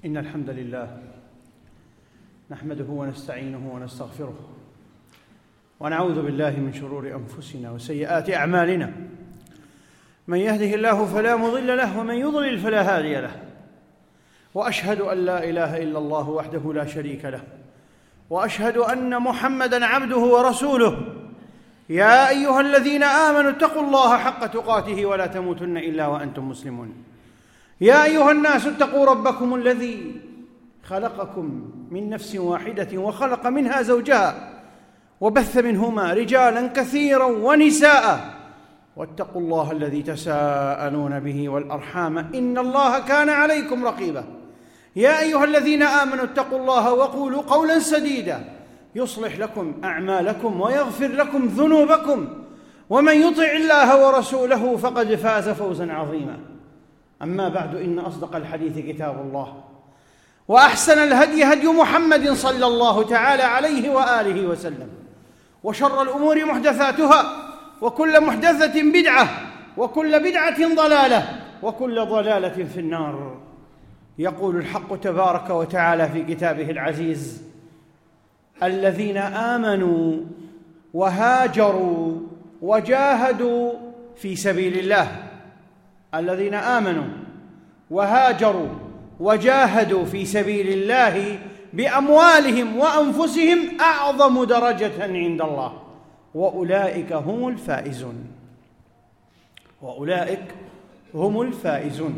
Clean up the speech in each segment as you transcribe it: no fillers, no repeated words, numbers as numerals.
إن الحمد لله نحمده ونستعينه ونستغفره ونعوذ بالله من شرور أنفسنا وسيئات أعمالنا. من يهده الله فلا مضل له ومن يضلل فلا هادي له، وأشهد أن لا إله إلا الله وحده لا شريك له، وأشهد أن محمدًا عبده ورسوله. يا أيها الذين آمنوا اتقوا الله حق تقاته ولا تموتن إلا وأنتم مسلمون. يا أيها الناس اتقوا ربكم الذي خلقكم من نفس واحدة وخلق منها زوجها وبث منهما رجالا كثيرا ونساء، واتقوا الله الذي تساءلون به والأرحام إن الله كان عليكم رقيبا. يا أيها الذين آمنوا اتقوا الله وقولوا قولا سديدا يصلح لكم أعمالكم ويغفر لكم ذنوبكم، ومن يطع الله ورسوله فقد فاز فوزا عظيما. أما بعد، إن أصدق الحديث كتاب الله، وأحسن الهدي هدي محمد صلى الله تعالى عليه وآله وسلم، وشر الأمور محدثاتها، وكل محدثة بدعة، وكل بدعة ضلالة، وكل ضلالة في النار. يقول الحق تبارك وتعالى في كتابه العزيز: الذين آمنوا وهاجروا وجاهدوا في سبيل الله. الذين آمنوا وهاجروا وجاهدوا في سبيل الله بأموالهم وأنفسهم أعظم درجة عند الله، وأولئك هم الفائزون. وأولئك هم الفائزون.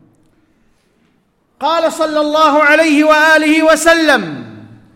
قال صلى الله عليه وآله وسلم: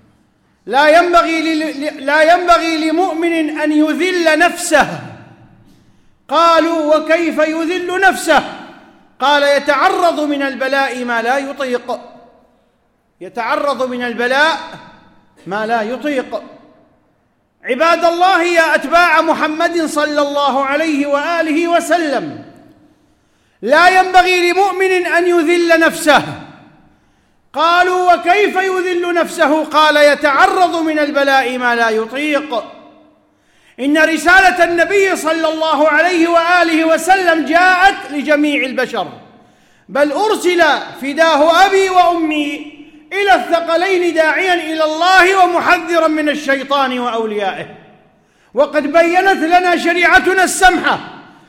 لا ينبغي لمؤمن أن يذل نفسه. قالوا: وكيف يذل نفسه؟ قال: يتعرض من البلاء ما لا يطيق. يتعرض من البلاء ما لا يطيق. عباد الله، يا أتباع محمد صلى الله عليه وآله وسلم، لا ينبغي لمؤمن أن يذل نفسه. قالوا: وكيف يذل نفسه؟ قال: يتعرض من البلاء ما لا يطيق. إن رسالة النبي صلى الله عليه وآله وسلم جاءت لجميع البشر، بل أرسل فداه أبي وأمي إلى الثقلين داعيا إلى الله ومحذرا من الشيطان وأوليائه. وقد بيّنت لنا شريعتنا السمحة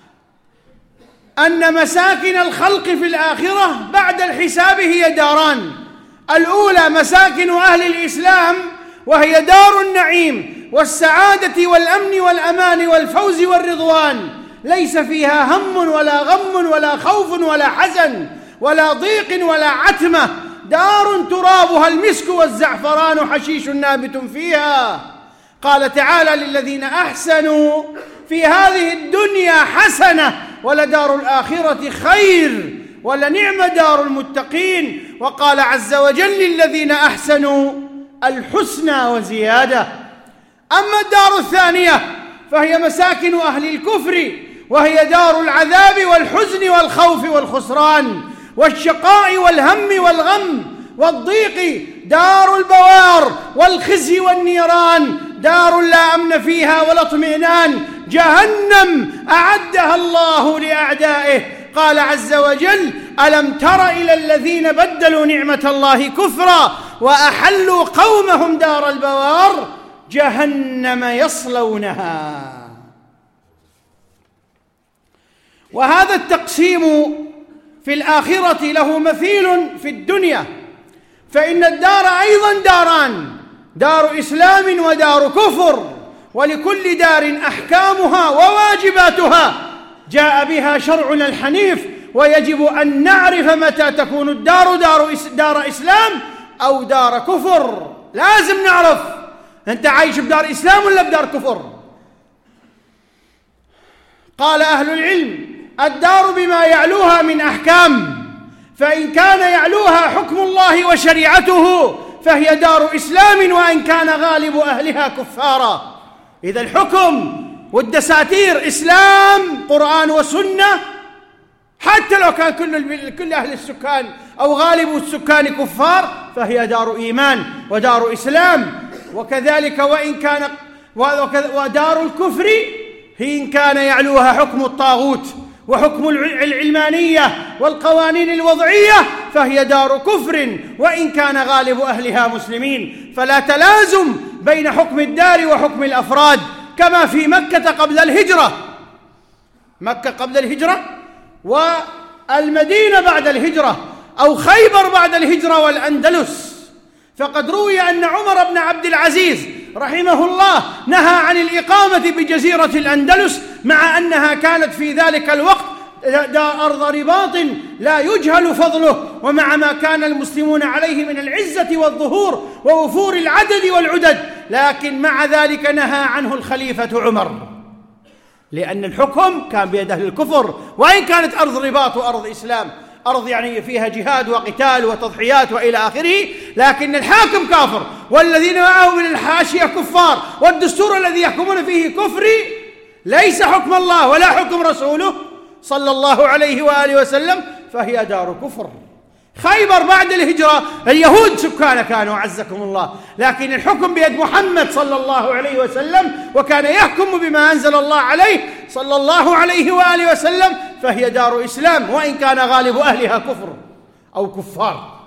أن مساكن الخلق في الآخرة بعد الحساب هي داران: الأولى مساكن أهل الإسلام، وهي دار النعيم والسعادة والأمن والأمان والفوز والرضوان، ليس فيها هم ولا غم ولا خوف ولا حزن ولا ضيق ولا عتمة، دار ترابها المسك والزعفران حشيش نابت فيها. قال تعالى: للذين أحسنوا في هذه الدنيا حسنة ولدار الآخرة خير ولنعم دار المتقين. وقال عز وجل: للذين أحسنوا الحسنى وزيادة. أما الدار الثانية فهي مساكن أهل الكفر، وهي دار العذاب والحزن والخوف والخسران والشقاء والهم والغم والضيق، دار البوار والخزي والنيران، دار لا أمن فيها ولا اطمئنان، جهنم أعدها الله لأعدائه. قال عز وجل: ألم تر إلى الذين بدلوا نعمة الله كفرا وأحلوا قومهم دار البوار جهنم يصلونها. وهذا التقسيم في الآخرة له مثيل في الدنيا، فإن الدار أيضا داران: دار إسلام ودار كفر، ولكل دار أحكامها وواجباتها جاء بها شرعنا الحنيف. ويجب أن نعرف متى تكون الدار دار إسلام أو دار كفر. لازم نعرف أنت عايش بدار إسلام ولا بدار كفر. قال أهل العلم: الدار بما يعلوها من أحكام، فإن كان يعلوها حكم الله وشريعته فهي دار إسلام، وإن كان غالب أهلها كفارا. إذا الحكم والدساتير إسلام، قرآن وسنة، حتى لو كان كل أهل السكان أو غالب السكان كفار فهي دار إيمان ودار إسلام. وكذلك ودار الكفر هي إن كان يعلوها حكم الطاغوت وحكم العلمانية والقوانين الوضعية فهي دار كفر وإن كان غالب أهلها مسلمين. فلا تلازم بين حكم الدار وحكم الأفراد، كما في مكة قبل الهجرة. مكة قبل الهجرة والمدينة بعد الهجرة، أو خيبر بعد الهجرة والأندلس. فقد روي أن عمر بن عبد العزيز رحمه الله نهى عن الإقامة بجزيرة الأندلس، مع أنها كانت في ذلك الوقت أرض رباط لا يجهل فضله، ومع ما كان المسلمون عليه من العزة والظهور ووفور العدد والعدد، لكن مع ذلك نهى عنه الخليفة عمر، لأن الحكم كان بيد أهل الكفر، وإن كانت أرض رباط وأرض إسلام، أرض يعني فيها جهاد وقتال وتضحيات وإلى آخره، لكن الحاكم كافر والذين معه من الحاشية كفار، والدستور الذي يحكمون فيه كفري، ليس حكم الله ولا حكم رسوله صلى الله عليه وآله وسلم، فهي دار كفر. خيبر بعد الهجرة اليهود سكان كانوا عزكم الله، لكن الحكم بيد محمد صلى الله عليه وسلم، وكان يحكم بما أنزل الله عليه صلى الله عليه وآله وسلم، فهي دار إسلام وإن كان غالب أهلها كفر أو كفار.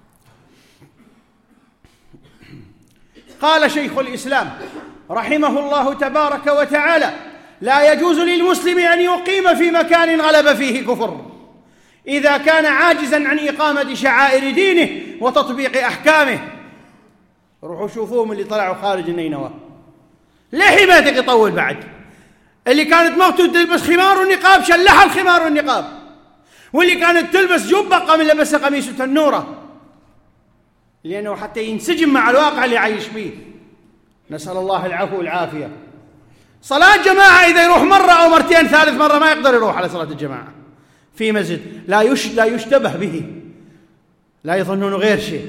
قال شيخ الإسلام رحمه الله تبارك وتعالى: لا يجوز للمسلم أن يقيم في مكان غلب فيه كفر إذا كان عاجزا عن إقامة شعائر دينه وتطبيق أحكامه. روحوا شوفوهم اللي طلعوا خارج النينوى، ليه حمايتك يطول بعد؟ اللي كانت مغتو تلبس خمار ونقاب شلحها الخمار والنقاب، واللي كانت تلبس جبة قام لبس قميص تنورة، لأنه حتى ينسجم مع الواقع اللي عايش فيه. نسأل الله العفو والعافية. صلاة جماعة إذا يروح مرة أو مرتين، ثالث مرة ما يقدر يروح على صلاة الجماعة في مسجد لا يشتبه به، لا يظنون غير شيء.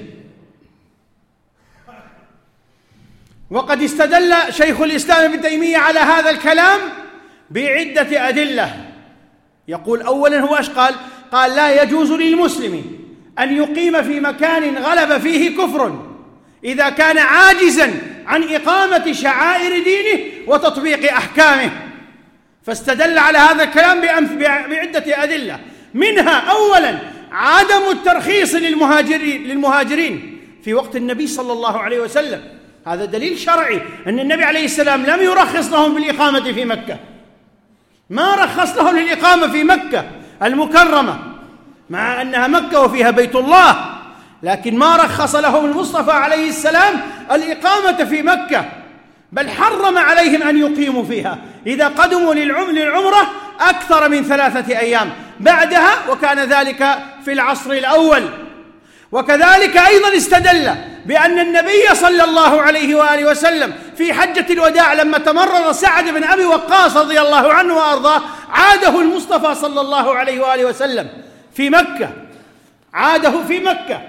وقد استدل شيخ الإسلام ابن تيمية على هذا الكلام بعدة أدلة. يقول أولا هو إيش قال لا يجوز للمسلم أن يقيم في مكان غلب فيه كفر إذا كان عاجزا عن إقامة شعائر دينه وتطبيق أحكامه. فاستدل على هذا الكلام بعدة أدلة، منها أولا عدم الترخيص للمهاجرين في وقت النبي صلى الله عليه وسلم. هذا دليل شرعي أن النبي عليه السلام لم يرخص لهم بالإقامة في مكة، ما رخص لهم للإقامة في مكة المكرمة، مع أنها مكة وفيها بيت الله، لكن ما رخص لهم المصطفى عليه السلام الإقامة في مكة، بل حرم عليهم أن يقيموا فيها إذا قدموا للعمرة أكثر من 3 أيام بعدها، وكان ذلك في العصر الأول. وكذلك أيضا استدل بأن النبي صلى الله عليه وآله وسلم في حجة الوداع لما تمرض سعد بن أبي وقاص رضي الله عنه وأرضاه، عاده المصطفى صلى الله عليه وآله وسلم في مكة، عاده في مكة،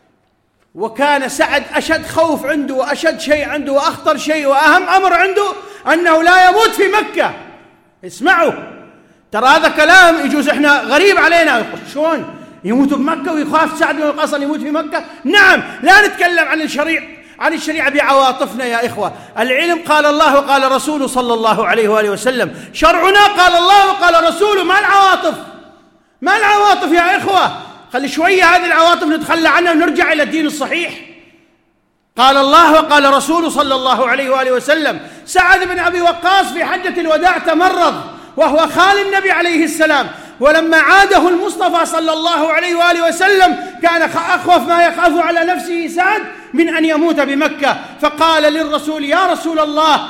وكان سعد أشد خوف عنده وأشد شيء عنده وأخطر شيء وأهم أمر عنده أنه لا يموت في مكة. اسمعوا، ترى هذا كلام يجوز إحنا غريب علينا، شلون يموت بمكة ويخاف سعد بن وقاص أن يموت في مكة؟ نعم، لا نتكلم عن الشريعة بعواطفنا يا إخوة. العلم قال الله وقال رسوله صلى الله عليه وآله وسلم، شرعنا قال الله وقال رسوله، ما العواطف يا إخوة. خلي شوية هذه العواطف نتخلى عنها ونرجع إلى الدين الصحيح. قال الله وقال رسوله صلى الله عليه وآله وسلم. سعد بن أبي وقاص في حجة الوداع تمرض وهو خال النبي عليه السلام، ولما عاده المصطفى صلى الله عليه وآله وسلم كان أخوف ما يخاف على نفسه سعد من أن يموت بمكة، فقال للرسول: يا رسول الله،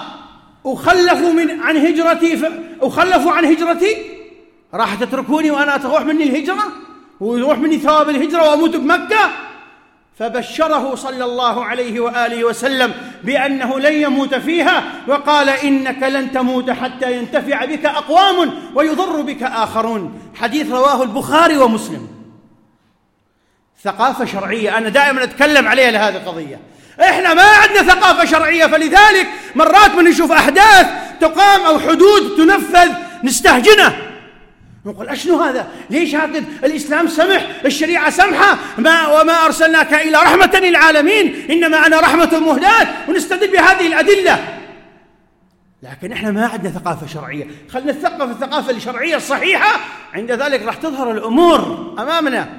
أخلف عن هجرتي؟ راح تتركوني وأنا تروح مني الهجرة ويروح مني ثواب الهجرة وأموت بمكة؟ فبشره صلى الله عليه وآله وسلم بأنه لن يموت فيها، وقال: إنك لن تموت حتى ينتفع بك أقوام ويضر بك آخرون. حديث رواه البخاري ومسلم. ثقافة شرعية أنا دائما أتكلم عليها لهذه القضية. إحنا ما عندنا ثقافة شرعية، فلذلك مرات من نشوف أحداث تقام أو حدود تنفذ نستهجنه، نقول أشنو هذا؟ ليش هذا الإسلام سمح؟ الشريعة سمحة، وما أرسلناك إلى رحمة للعالمين، إنما أنا رحمة مهداة، ونستدل بهذه الأدلة. لكن إحنا ما عندنا ثقافة شرعية. خلنا نتثقف الثقافة الشرعية الصحيحة، عند ذلك راح تظهر الأمور أمامنا.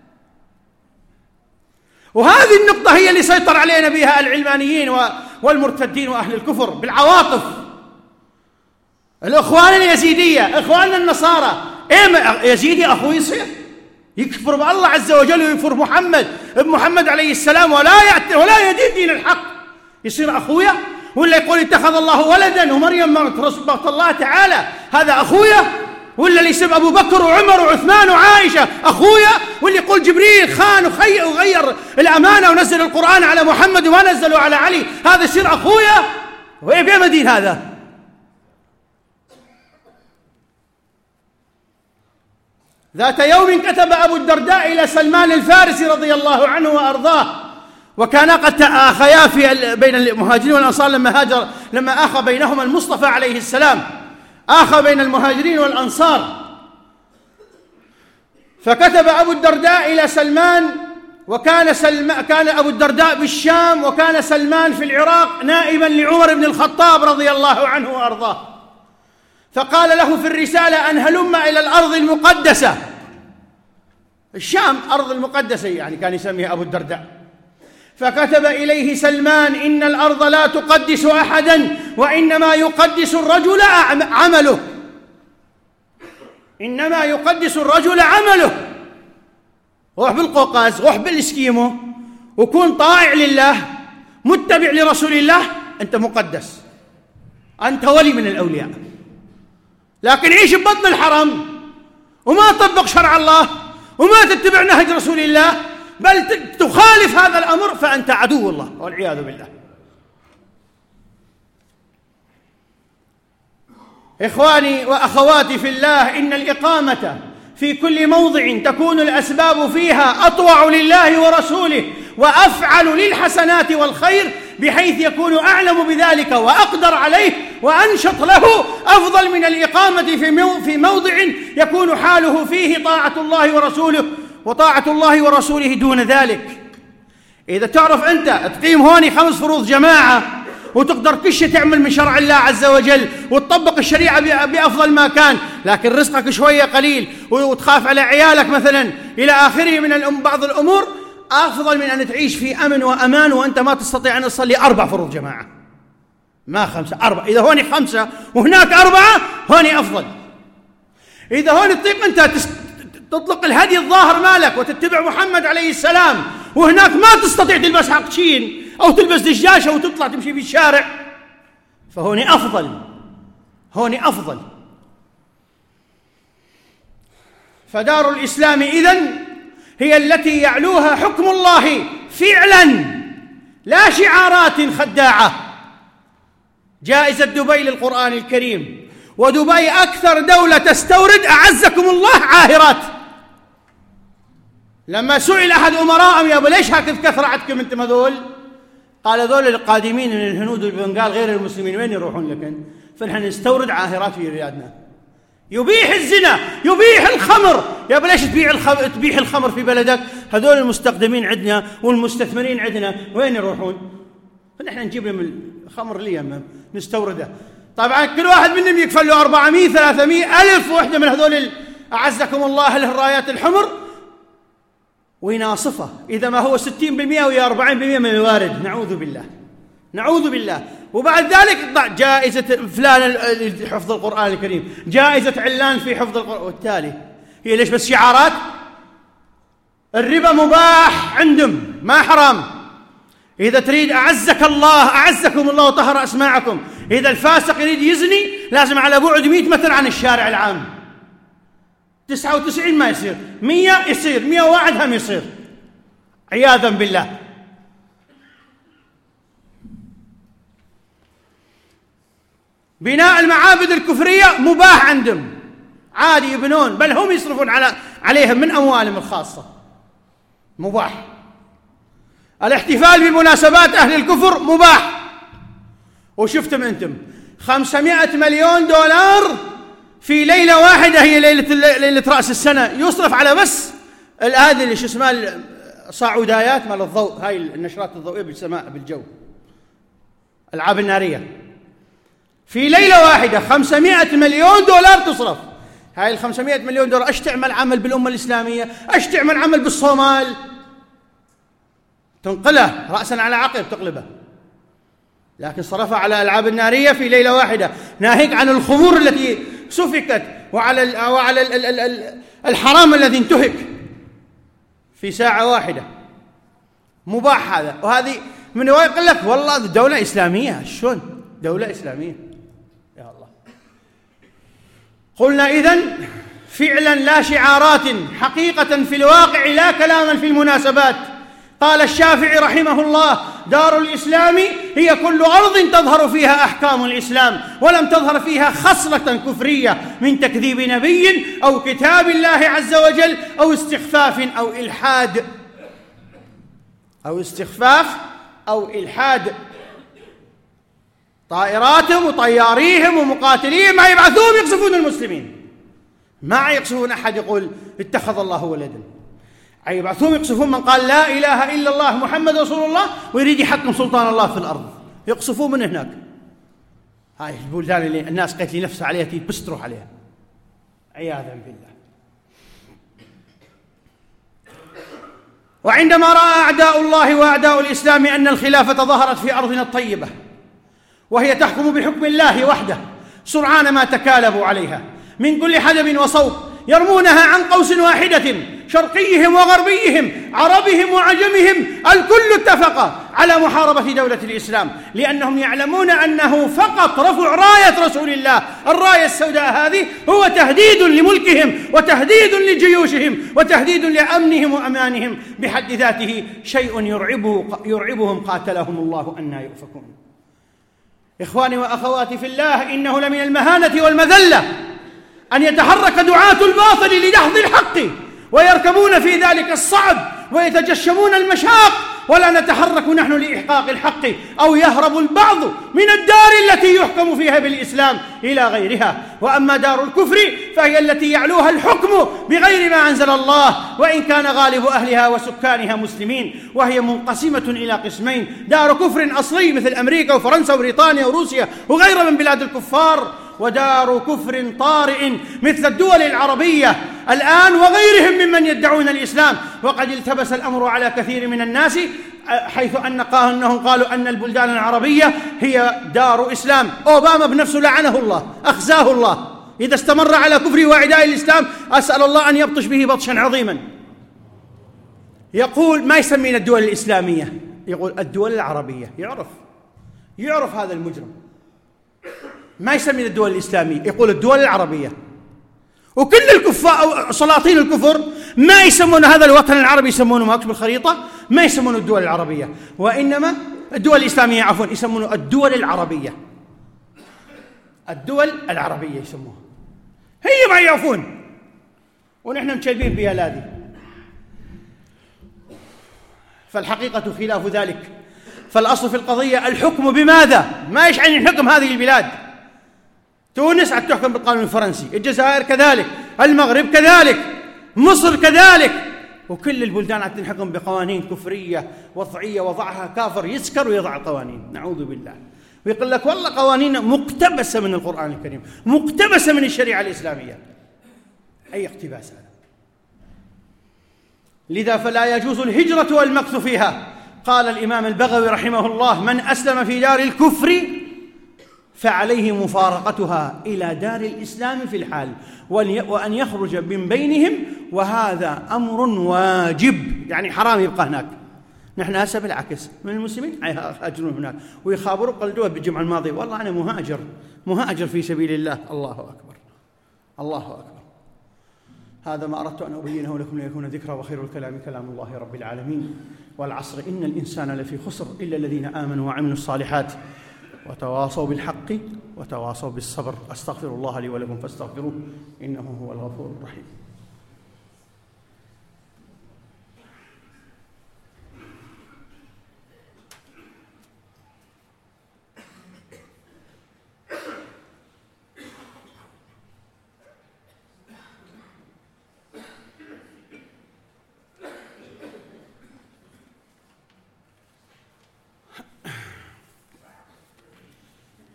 وهذه النقطة هي اللي سيطر علينا بها العلمانيين والمرتدين وأهل الكفر بالعواطف. الإخوان اليزيدية، إخواننا النصارى، يزيدي أخوه يصير يكفر بالله عز وجل ويكفر محمد عليه السلام ولا يدين دين الحق، يصير أخويا؟ ولا يقول اتخذ الله ولدا ومريم مرت الله تعالى هذا أخويا؟ ولا اللي يسب أبو بكر وعمر وعثمان وعائشة أخويا؟ واللي يقول جبريل خان وغير الأمانة ونزل القرآن على محمد وما نزلوا على علي هذا يصير أخويا؟ وإيه مدين هذا؟ ذات يوم كتب أبو الدرداء إلى سلمان الفارسي رضي الله عنه وأرضاه، وكانا قد تآخيا بين المهاجرين والأنصار لما آخى بينهما المصطفى عليه السلام، آخى بين المهاجرين والأنصار. فكتب أبو الدرداء إلى سلمان، كان أبو الدرداء بالشام، وكان سلمان في العراق نائبا لعمر بن الخطاب رضي الله عنه وأرضاه. فقال له في الرسالة أن هلم إلى الأرض المقدسة. الشام أرض المقدسة يعني كان يسميها أبو الدرداء. فكتب إليه سلمان: إن الأرض لا تقدس أحدا، وإنما يقدس الرجل عمله. إنما يقدس الرجل عمله. روح بالقوقاز، روح بالإسكيمو، وكون طائع لله متبع لرسول الله، أنت مقدس، أنت ولي من الأولياء. لكن عيش ببطن الحرم وما تطبق شرع الله وما تتبع نهج رسول الله، بل تخالف هذا الأمر، فأنت عدو الله والعياذ بالله. إخواني وأخواتي في الله، إن الإقامة في كل موضع تكون الأسباب فيها أطوع لله ورسوله وأفعل للحسنات والخير، بحيث يكون أعلم بذلك وأقدر عليه وأنشط له، أفضل من الإقامة في موضع يكون حاله فيه طاعة الله ورسوله وطاعة الله ورسوله دون ذلك. إذا تعرف أنت تقيم هوني 5 فروض جماعة وتقدر كل شيء تعمل من شرع الله عز وجل وتطبق الشريعة بأفضل ما كان، لكن رزقك شوية قليل وتخاف على عيالك مثلا إلى آخره من بعض الأمور، أفضل من أن تعيش في أمن وأمان وأنت ما تستطيع أن تصلي 4 فروض جماعة، ما 5، 4. إذا هوني 5 وهناك 4 هوني أفضل. إذا هوني تطيق أنت تطلق الهدي الظاهر مالك وتتبع محمد عليه السلام، وهناك ما تستطيع تلبس حقشين أو تلبس دجاجة وتطلع تمشي في الشارع، فهوني أفضل، هوني أفضل. فدار الإسلام إذن هي التي يعلوها حكم الله فعلا، لا شعارات خداعة. جائزة دبي للقرآن الكريم، ودبي أكثر دولة تستورد أعزكم الله عاهرات. لما سئل أحد أمراءهم: يا أبو ليش هكذا كثرة عندكم أنتم هذول؟ قال: هذول القادمين من الهنود والبنغال غير المسلمين وين يروحون لكن؟ فنحن نستورد عاهرات في بلادنا. يبيح الزنا، يبيح الخمر. يا أبو ليش تبيح الخمر في بلدك؟ هذول المستخدمين عندنا والمستثمرين عندنا وين يروحون؟ فنحن نجيب لهم الخمر ليه نستورده. طبعا كل واحد منهم يكفل له 400 300 ألف وحدة من هذول أعزكم الله الرايات الحمر ويناصفه، إذا ما هو 60% ويا 40% من الوارد. نعوذ بالله، نعوذ بالله. وبعد ذلك جائزة فلان حفظ القرآن الكريم، جائزة علان في حفظ القرآن، والتالي هي ليش بس شعارات؟ الربا مباح عندهم ما حرام. إذا تريد أعزك الله أعزكم الله وطهر أسماعكم. إذا الفاسق يريد يزني لازم على بعد 100 متر عن الشارع العام. 99 ما يصير، 100 يصير، 101 هم يصير، عياذا بالله. بناء المعابد الكفرية مباح عندهم، عادي يبنون، بل هم يصرفون عليهم من أموالهم الخاصة، مباح. الاحتفال بمناسبات أهل الكفر مباح. وشفتم أنتم 500 مليون دولار في ليلة واحدة، هي ليلة رأس السنة، يصرف على بس هذه اللي شو اسمها صاعودايات مال الضوء، هاي النشرات الضوئية بالسماء بالجو، الألعاب النارية. في ليلة واحدة 500 مليون دولار تصرف. هاي 500 مليون دولار ايش تعمل عمل بالأمة الإسلامية؟ ايش تعمل عمل بالصومال؟ تنقله رأسا على عقب تقلبه. لكن صرفها على الألعاب النارية في ليلة واحدة، ناهيك عن الخمور التي سفكت وعلى الحرام الذي انتهك في ساعة واحدة. مباح هذا. وهذه من يقول لك والله دولة إسلامية. شلون دولة إسلامية؟ يا الله. قلنا إذن فعلا لا شعارات، حقيقة في الواقع لا كلاما في المناسبات. قال الشافعي رحمه الله: دار الإسلام هي كل أرض تظهر فيها أحكام الإسلام ولم تظهر فيها خصلة كفرية من تكذيب نبي أو كتاب الله عز وجل أو استخفاف أو إلحاد. طائراتهم وطياريهم ومقاتليهم ما يبعثوهم يقصفون المسلمين، ما يقصفون أحد يقول اتخذ الله ولدا. يبعثوهم يقصفون من قال لا إله إلا الله محمد رسول الله ويريد يحكم سلطان الله في الأرض، يقصفون من هناك. هاي البلدان اللي الناس قالت لي نفسها عليها بس تروح عليها عياذا بالله. وعندما رأى أعداء الله وأعداء الإسلام أن الخلافة ظهرت في أرضنا الطيبة وهي تحكم بحكم الله وحده، سرعان ما تكالبوا عليها من كل حدب وصوب، يرمونها عن قوس واحدة، شرقيهم وغربيهم، عربهم وعجمهم، الكل اتفق على محاربة دولة الإسلام، لأنهم يعلمون أنه فقط رفع راية رسول الله، الراية السوداء هذه، هو تهديد لملكهم وتهديد لجيوشهم وتهديد لأمنهم وأمانهم بحد ذاته، شيء يرعبهم قاتلهم الله أنى يؤفكون. إخواني وأخواتي في الله، إنه لمن المهانة والمذلة أن يتحرك دعاة الباطل لدحض الحق ويركبون في ذلك الصعب ويتجشمون المشاق، ولا نتحرك نحن لإحقاق الحق، أو يهرب البعض من الدار التي يحكم فيها بالإسلام إلى غيرها. وأما دار الكفر فهي التي يعلوها الحكم بغير ما أنزل الله، وإن كان غالب أهلها وسكانها مسلمين، وهي منقسمة إلى قسمين: دار كفر أصلي مثل أمريكا وفرنسا وبريطانيا وروسيا وغيرها من بلاد الكفار، ودار كفر طارئ مثل الدول العربية الآن وغيرهم ممن يدعون الإسلام. وقد التبس الأمر على كثير من الناس، حيث أنهم قالوا أن البلدان العربية هي دار إسلام. أوباما بنفسه لعنه الله، أخزاه الله، إذا استمر على كفره وعداء الإسلام أسأل الله أن يبطش به بطشا عظيما. يقول ما يسمينا الدول الإسلامية، يقول الدول العربية. يعرف هذا المجرم، ما يسمينا الدول الإسلامية، يقول الدول العربية. وكل الكفار أو سلاطين الكفر ما يسمون هذا الوطن العربي، يسمونه ماكس بالخريطة، ما يسمونه الدول العربية، وإنما الدول الإسلامية عفوا يسمونه الدول العربية. الدول العربية يسموها، هي ما يعرفون، ونحن مشيبين بها هذه. فالحقيقة خلاف ذلك. فالأصل في القضية الحكم بماذا؟ ما يشعني الحكم هذه البلاد. تونس تحكم بالقانون الفرنسي، الجزائر كذلك، المغرب كذلك، مصر كذلك، وكل البلدان تنحكم بقوانين كفرية وضعية، وضعها كافر يسكر ويضع القوانين، نعوذ بالله. ويقول لك والله قوانين مقتبسة من القرآن الكريم، مقتبسة من الشريعة الإسلامية. أي اقتباس هذا؟ لذا فلا يجوز الهجرة والمكث فيها. قال الإمام البغوي رحمه الله: من أسلم في دار الكفر فعليه مفارقتها إلى دار الإسلام في الحال، وأن يخرج من بينهم، وهذا أمر واجب، يعني حرام يبقى هناك. نحن هسه بالعكس من المسلمين يهاجرون هناك ويخابروا، قلدوها بالجمعة الماضية والله أنا مهاجر في سبيل الله. الله أكبر، الله أكبر. هذا ما أردت أن أبينه لكم ليكون ذكرى، وخير الكلام كلام الله رب العالمين. والعصر إن الإنسان لفي خسر إلا الذين آمنوا وعملوا الصالحات وتواصوا بالحق وتواصوا بالصبر. أستغفر الله لي ولكم فاستغفروه إنه هو الغفور الرحيم.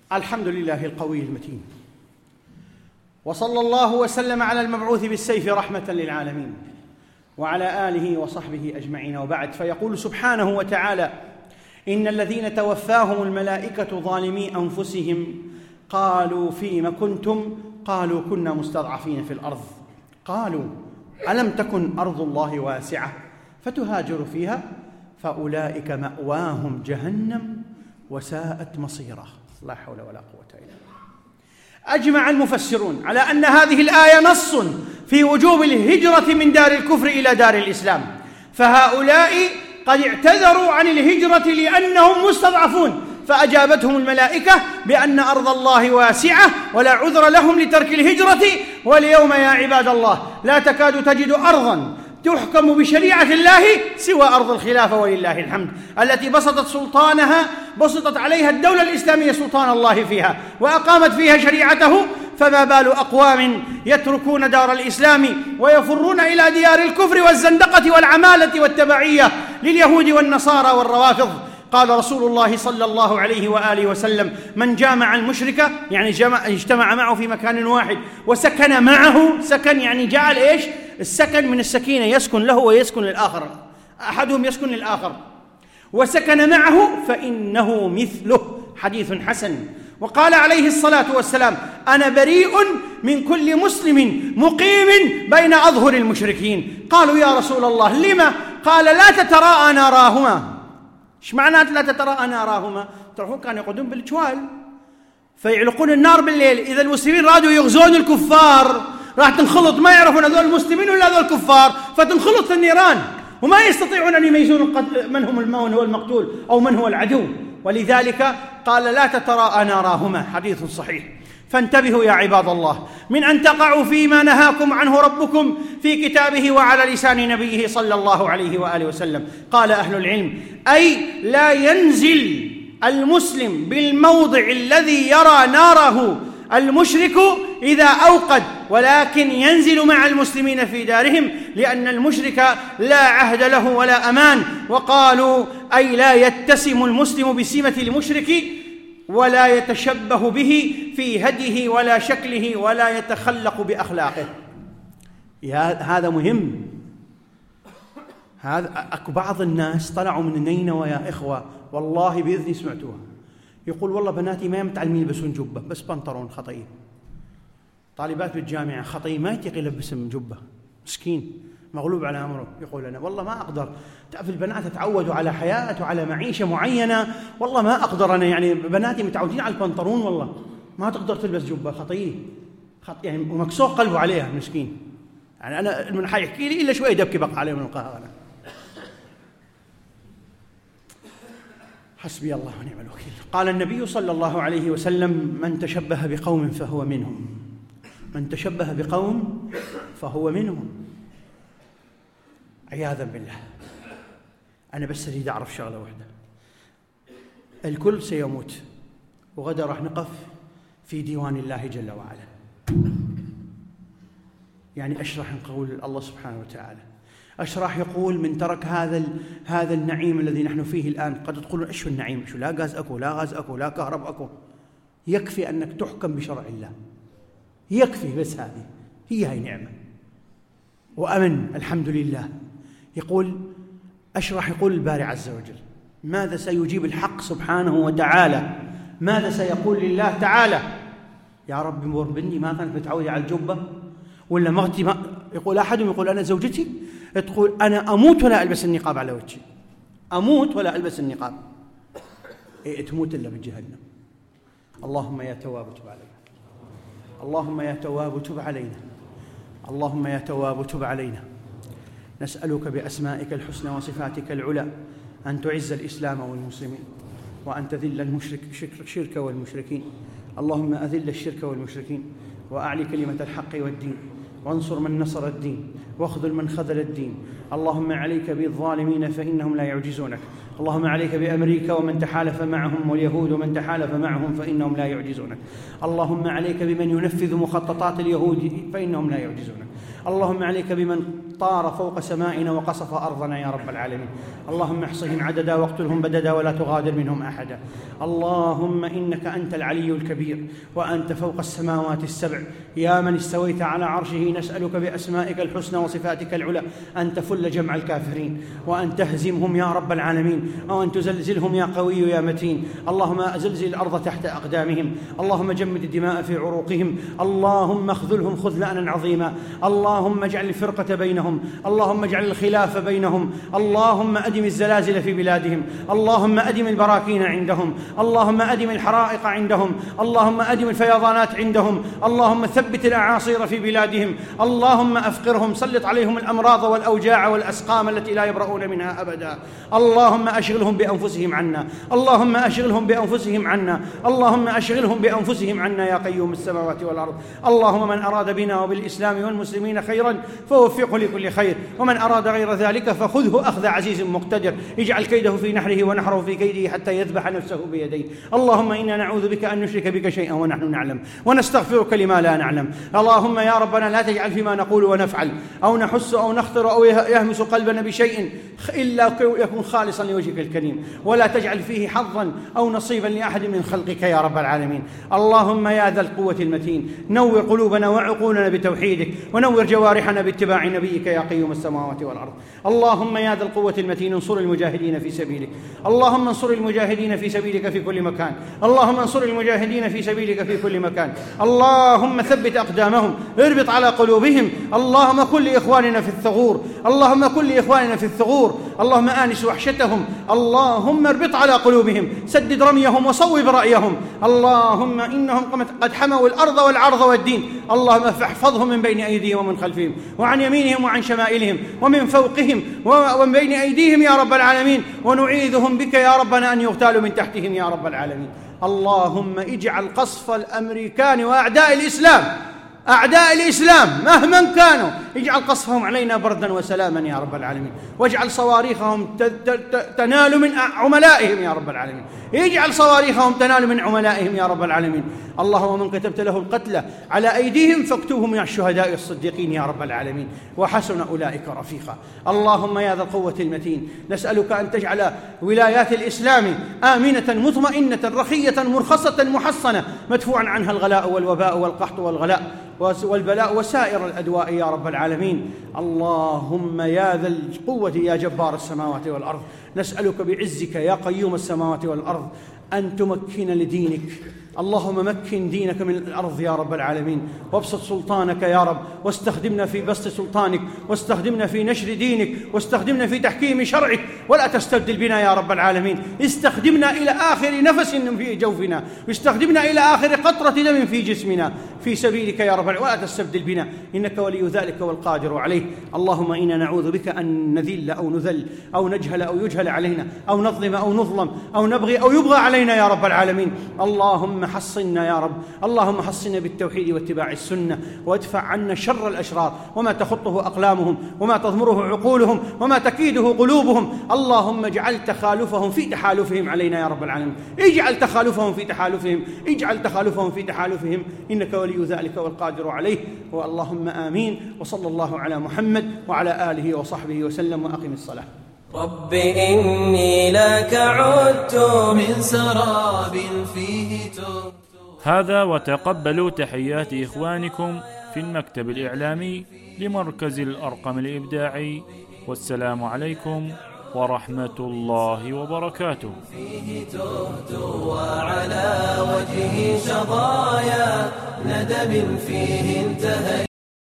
الحمد لله القوي المتين، وصلى الله وسلم على المبعوث بالسيف رحمة للعالمين وعلى آله وصحبه أجمعين، وبعد. فيقول سبحانه وتعالى: إن الذين توفاهم الملائكة ظالمي أنفسهم قالوا فيم كنتم؟ قالوا كنا مستضعفين في الأرض. قالوا ألم تكن أرض الله واسعة فتهاجروا فيها فأولئك مأواهم جهنم وساءت مصيرا. لا حول ولا قوة إلا بالله. أجمع المفسرون على أن هذه الآية نص في وجوب الهجرة من دار الكفر إلى دار الإسلام، فهؤلاء قد اعتذروا عن الهجرة لأنهم مستضعفون، فأجابتهم الملائكة بأن أرض الله واسعة ولا عذر لهم لترك الهجرة. واليوم يا عباد الله لا تكاد تجد أرضا تحكم بشريعة الله سوى أرض الخلافة ولله الحمد، التي بسطت عليها الدولة الإسلامية سلطان الله فيها وأقامت فيها شريعته. فما بال أقوام يتركون دار الإسلام ويفرون إلى ديار الكفر والزندقة والعمالة والتبعية لليهود والنصارى والروافض. قال رسول الله صلى الله عليه وآله وسلم: من جامع المشرك، يعني اجتمع معه في مكان واحد وسكن معه، سكن يعني جعل إيش؟ السكن من السكينة، يسكن له ويسكن للآخر، أحدهم يسكن للآخر، وسكن معه فإنه مثله. حديث حسن. وقال عليه الصلاة والسلام: أنا بريء من كل مسلم مقيم بين أظهر المشركين. قالوا يا رسول الله لما؟ قال: لا تتراءى ناراهما. ايش معنى لا تتراءى ناراهما؟ تعرفون كانوا يقعدون بالجوال فيعلقون النار بالليل، إذا المسلمين رادوا يغزون الكفار راح تنخلط، ما يعرفون هذول المسلمين ولا هذول الكفار، فتنخلط النيران وما يستطيعون أن يميزون من هو المقتول أو من هو العدو. ولذلك قال: لا تتراءى ناراهما. حديث صحيح. فانتبهوا يا عباد الله من أن تقعوا فيما نهاكم عنه ربكم في كتابه وعلى لسان نبيه صلى الله عليه وآله وسلم. قال أهل العلم: أي لا ينزل المسلم بالموضع الذي يرى ناره المشرك إذا أوقد، ولكن ينزل مع المسلمين في دارهم، لأن المشرك لا عهد له ولا أمان. وقالوا: أي لا يتسم المسلم بسمة المشرك ولا يتشبه به في هديه ولا شكله ولا يتخلق بأخلاقه. هذا مهم. أكو بعض الناس طلعوا من نينوى يا إخوة، والله بإذني سمعتوها، يقول: والله بناتي ما متعلمين يلبسون جبة، بس بنطلون خطية. طالبات بالجامعة خطية، ما يطيق يلبسهم جبة، مسكين مغلوب على أمره. يقول: أنا والله ما أقدر، تعرف البنات تعودوا على حياة وعلى معيشة معينة، والله ما أقدر أنا، يعني بناتي متعودين على البنطلون، والله ما تقدر تلبس جبة خطية، يعني ومكسور قلبه عليها مسكين. يعني أنا من حيحكي لي إلا شوية دبكي بقى عليه من القهوة. أنا حسبي الله ونعم الوكيل. قال النبي صلى الله عليه وسلم: من تشبه بقوم فهو منهم. من تشبه بقوم فهو منهم. عياذا بالله. أنا بس أريد أعرف شغلة واحدة: الكل سيموت، وغدا راح نقف في ديوان الله جل وعلا. يعني أيش راح نقول الله سبحانه وتعالى؟ أيش راح يقول من ترك هذا النعيم الذي نحن فيه الآن؟ قد تقولون: إيش النعيم؟ شو لا غاز أكو، لا غاز أكو، لا كهرب أكو. يكفي أنك تحكم بشرع الله، يكفي بس هي نعمة وأمن. الحمد لله. يقول: أيش راح يقول الباري عز وجل؟ ماذا سيجيب الحق سبحانه وتعالى؟ ماذا سيقول لله تعالى؟ يا رب مور بني ما كانت متعودة على الجبة، ولا مرتي ما يقول أحدهم، يقول: أنا زوجتي تقول: أنا أموت ولا ألبس النقاب على وجهي، أموت ولا ألبس النقاب. تموت إلا بجهنم. اللهم يا تواب تب علينا، اللهم يا تواب تب علينا، اللهم يا تواب تب علينا. نسألك بأسمائك الحسنى وصفاتك العلى أن تعز الإسلام والمسلمين، وأن تذل الشرك والمشركين. اللهم أذل الشرك والمشركين، وأعلي كلمة الحق والدين، وانصر من نصر الدين، واخذل من خذل الدين. اللهم عليك بالظالمين فإنهم لا يعجزونك. اللهم عليك بأمريكا ومن تحالف معهم، واليهود ومن تحالف معهم فإنهم لا يعجزونك. اللهم عليك بمن ينفذ مخططات اليهود فإنهم لا يعجزونك. اللهم عليك بمن طار فوق سمائنا وقصف أرضنا يا رب العالمين. اللهم احصهم عددا واقتلهم بددا ولا تغادر منهم أحدا. اللهم إنك أنت العلي الكبير وأنت فوق السماوات السبع، يا من استويت على عرشه، نسألك بأسمائك الحسنى وصفاتك العلى أن تفل جمع الكافرين وأن تهزمهم يا رب العالمين، وأن تزلزلهم يا قوي يا متين. اللهم أزلزل الأرض تحت أقدامهم، اللهم جمد الدماء في عروقهم، اللهم اخذلهم خذلانا عظيما، اللهم اجعل الفرقة بينهم، اللهم اجعل الخلاف بينهم، اللهم أدم الزلازل في بلادهم، اللهم أدم البراكين عندهم، اللهم أدم الحرائق عندهم، اللهم أدم الفيضانات عندهم، اللهم ثبت الأعاصير في بلادهم، اللهم أفقرهم، سلط عليهم الأمراض والأوجاع والأسقام التي لا يبرؤون منها أبدا. اللهم أشغلهم بأنفسهم عنا، اللهم أشغلهم بأنفسهم عنا، اللهم أشغلهم بأنفسهم عنا يا قيوم السماوات والأرض. اللهم من أراد بنا وبالإسلام والمسلمين خيرا فوفقه لكل خير، ومن أراد غير ذلك فخذه أخذ عزيز مقتدر، اجعل كيده في نحره ونحره في كيده حتى يذبح نفسه بيديه. اللهم إنا نعوذ بك أن نشرك بك شيئا ونحن نعلم، ونستغفرك لما لا نعلم. اللهم يا ربنا لا تجعل فيما نقول ونفعل أو نحس أو نخطر أو يهمس قلبنا بشيء إلا يكون خالصا لوجهك الكريم، ولا تجعل فيه حظا أو نصيبا لأحد من خلقك يا رب العالمين. اللهم يا ذا القوة المتين، نور قلوبنا وعقولنا بتوحيدك، ونور جوارحنا باتباع نبيك يا قيوم السماوات والأرض. اللهم يا ذا القوة المتين، انصر المجاهدين في سبيلك، اللهم انصر المجاهدين في سبيلك في كل مكان، اللهم انصر المجاهدين في سبيلك في كل مكان. اللهم ثبت أقدامهم، اربط على قلوبهم، اللهم كن لإخواننا في الثغور، اللهم كن لإخواننا في الثغور، اللهم آنس وحشتهم، اللهم اربط على قلوبهم، سدد رميهم وصوب رأيهم. اللهم إنهم قد حموا الأرض والعرض والدين، اللهم فاحفظهم من بين أيديهم ومن خلفهم وعن يمينهم وعن شمائلهم ومن فوقهم ومن بين أيديهم يا رب العالمين، ونعيذهم بك يا ربنا أن يغتالوا من تحتهم يا رب العالمين. اللهم اجعل قصف الأمريكان وأعداء الإسلام، أعداء الإسلام مهما كانوا، اجعل قصفهم علينا بردا وسلاما يا رب العالمين، واجعل صواريخهم تنال من عملائهم يا رب العالمين، اجعل صواريخهم تنال من عملائهم يا رب العالمين. اللهم من كتبت له القتل على أيديهم فاكتبهم من الشهداء الصديقين يا رب العالمين، وحسن أولئك رفيقا. اللهم يا ذا القوة المتين، نسألك أن تجعل ولايات الإسلام آمنة مطمئنة رخية مرخصة محصنة، مدفوعا عنها الغلاء والوباء والقحط والبلاء وسائر الأدواء يا رب العالمين. اللهم يا ذا القوة يا جبار السماوات والأرض، نسألك بعزك يا قيوم السماوات والأرض أن تمكن لدينك، اللهم مكن دينك من الأرض يا رب العالمين، وابسط سلطانك يا رب، واستخدمنا في بسط سلطانك، واستخدمنا في نشر دينك، واستخدمنا في تحكيم شرعك، ولا تستبدل بنا يا رب العالمين. استخدمنا إلى آخر نفس في جوفنا، واستخدمنا إلى آخر قطرة دم في جسمنا في سبيلك يا رب، ولا تستبدل بنا، إنك ولي ذلك والقادر عليه. اللهم إنا نعوذ بك أن نذل أو نذل أو نجهل أو يجهل علينا أو نظلم أو نظلم أو نبغي أو يبغى علينا يا رب العالمين. اللهم حصنا يا رب، اللهم حصنا بالتوحيد واتباع السنة، وادفع عنا شر الأشرار وما تخطه أقلامهم وما تضمره عقولهم وما تكيده قلوبهم. اللهم اجعل تخالفهم في تحالفهم علينا يا رب العالمين، اجعل تخالفهم في تحالفهم، اجعل تخالفهم في تحالفهم، إنك ولي ذلك والقادر عليه. واللهم آمين. وصلى الله على محمد وعلى آله وصحبه وسلم، وأقم الصلاة. رب إني لك عدت من سراب فيه تبت. هذا وتقبلوا تحيات إخوانكم في المكتب الإعلامي لمركز الأرقم الإبداعي، والسلام عليكم ورحمة الله وبركاته. فيه تهت وعلى وجهه شظايا ندم فيه انتهى.